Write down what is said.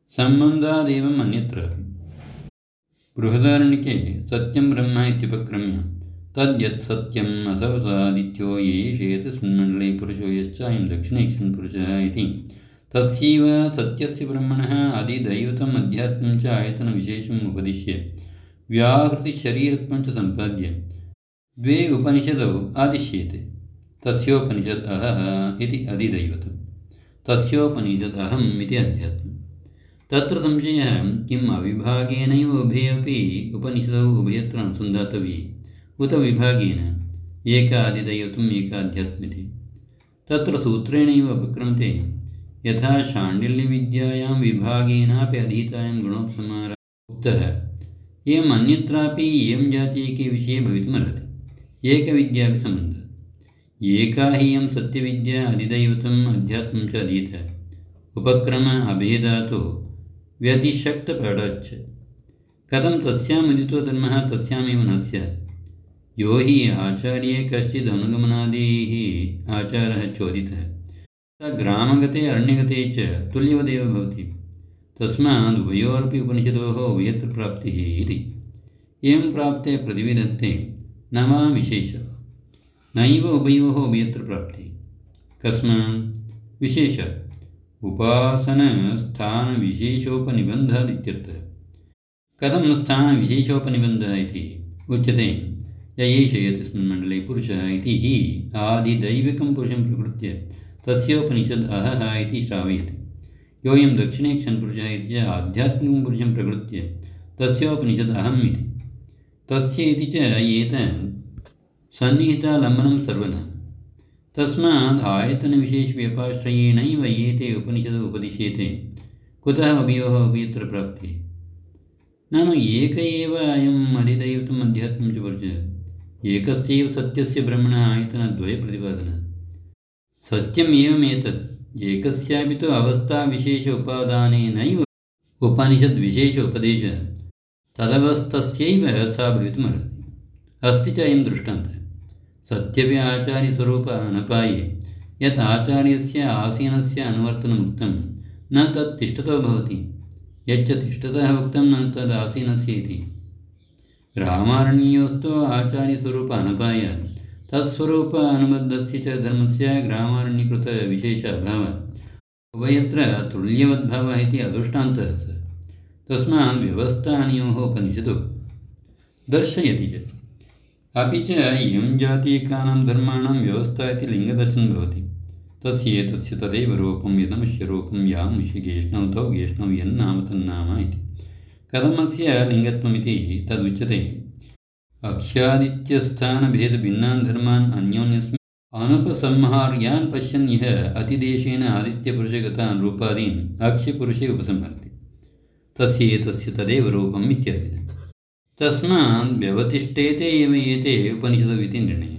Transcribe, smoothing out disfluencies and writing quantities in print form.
सम्बन्धादेवम् अन्यत्रापि बृहदारण्यके सत्यं ब्रह्म इत्युपक्रम्य तद्यत् सत्यम् असौ सादित्यो येषेतस्मिन्मण्डले पुरुषो यश्चायं दक्षिणेक्षन् पुरुषः इति तस्यैव सत्यस्य ब्रह्मणः अधिदैवतम् अध्यात्मं च आयतनविशेषम् उपदिश्य व्याहृतिशरीरत्वं च सम्पाद्य द्वे उपनिषदौ आदिश्येते। तस्योपनिषद् अहः इति अधिदैवतं, तस्योपनिषद् अहम् इति अध्यात्मम्। तत्र संशयः किम् अविभागेनैव उभे अपि उपनिषदौ उभयत्र अनुसन्धातव्ये उत विभागेन एकाधिदैवतम् एकाध्यात्मिति। तत्र सूत्रेणैव उपक्रमते यथा शाण्डिल्यविद्यायां विभागेनापि अधीतायां गुणोपसंहारः उक्तः एवम् अन्यत्रापि इयं जाति एके विषये भवितुमर्हति। एकविद्यापि सम्बन्धः एका हि इयं सत्यविद्या अधिदैवतम् अध्यात्मं च अधीतः उपक्रम अभेदातो व्यतिशक्तपाठाच्च कथं तस्यामुदितो धर्मः तस्यामेव न स्यात्। यो हि आचार्ये कश्चिद् अनुगमनादिः आचारः चोदितः स ग्रामगते अरण्यगते च तुल्यवदेव भवति। तस्माद् उभयोरपि उपनिषदोः उभयत्र प्राप्तिः इति। एवं प्राप्ते प्रतिविधत्ते न वा विशेषः नैव उभयोः उभयत्र प्राप्तिः। कस्मात् विशेषात् उपासनस्थानविशेषोपनिबन्धादित्यर्थः। कथं स्थानविशेषोपनिबन्धः इति उच्यते य एष एतस्मिन् मण्डले पुरुषः इति हि आदिदैविकं पुरुषं प्रकृत्य तस्योपनिषद् अहः इति श्रावयति। योऽयं दक्षिणेक्षन् पुरुषः इति च आध्यात्मिकं पुरुषं प्रकृत्य तस्योपनिषद् अहम् इति। तस्य इति च एतत् सन्निहितालम्बनं सर्वथा। तस्माद् आयतनविशेषव्यपाश्रयेणैव एते उपनिषदौ उपदिश्येते। कुतः उभयोः उभयत्र प्राप्तिः? नाम एक एव अयम् अधिदैवतम् अध्यात्मं च पुरुषः एकस्यैव सत्यस्य ब्रह्मणः आयतनद्वयप्रतिपादनात्। सत्यम् एवमेतत् एकस्यापि तु अवस्थाविशेष उपादानेनैव उपनिषद्विशेष उपदेशः तदवस्थस्यैव सा भवितुमर्हति। अस्ति च अयं दृष्टान्तः सत्यपि आचार्यस्वरूप अनपाये यत् आचार्यस्य आसीनस्य अनुवर्तनमुक्तं न तत् तिष्ठतो भवति, यच्च तिष्ठतः उक्तं न तद् आसीनस्य इति। ग्रामारण्योस्तु आचार्यस्वरूप अनपायात् तत्स्वरूप अनुबद्धस्य च धर्मस्य ग्रामारण्यकृतविशेष अभावात् उभयत्र तुल्यवद्भावः इति अदृष्टान्तः स। तस्मात् व्यवस्थानयोः उपनिषदौ दर्शयति च। अपि च इयं जातीकानां धर्माणां व्यवस्था इति लिङ्गदर्शनं भवति। तस्य तदेव रूपं यदमस्य रूपं यामस्य गेष्णौ तौ गेष्णौ यन्नाम तन्नाम इति। कथमस्य लिङ्गत्वमिति तदुच्यते अक्ष्यादित्यस्थानभेदभिन्नान् धर्मान् अन्योन्यस्मिन् अनुपसंहार्यान् पश्यन् यः अतिदेशेन आदित्यपुरुषगतान् रूपादीन् अक्ष्यपुरुषे उपसंहरति तस्य तदेव रूपम् इत्यादिना। तस्माद् व्यवतिष्ठेते एव एते उपनिषदौ इति निर्णयः।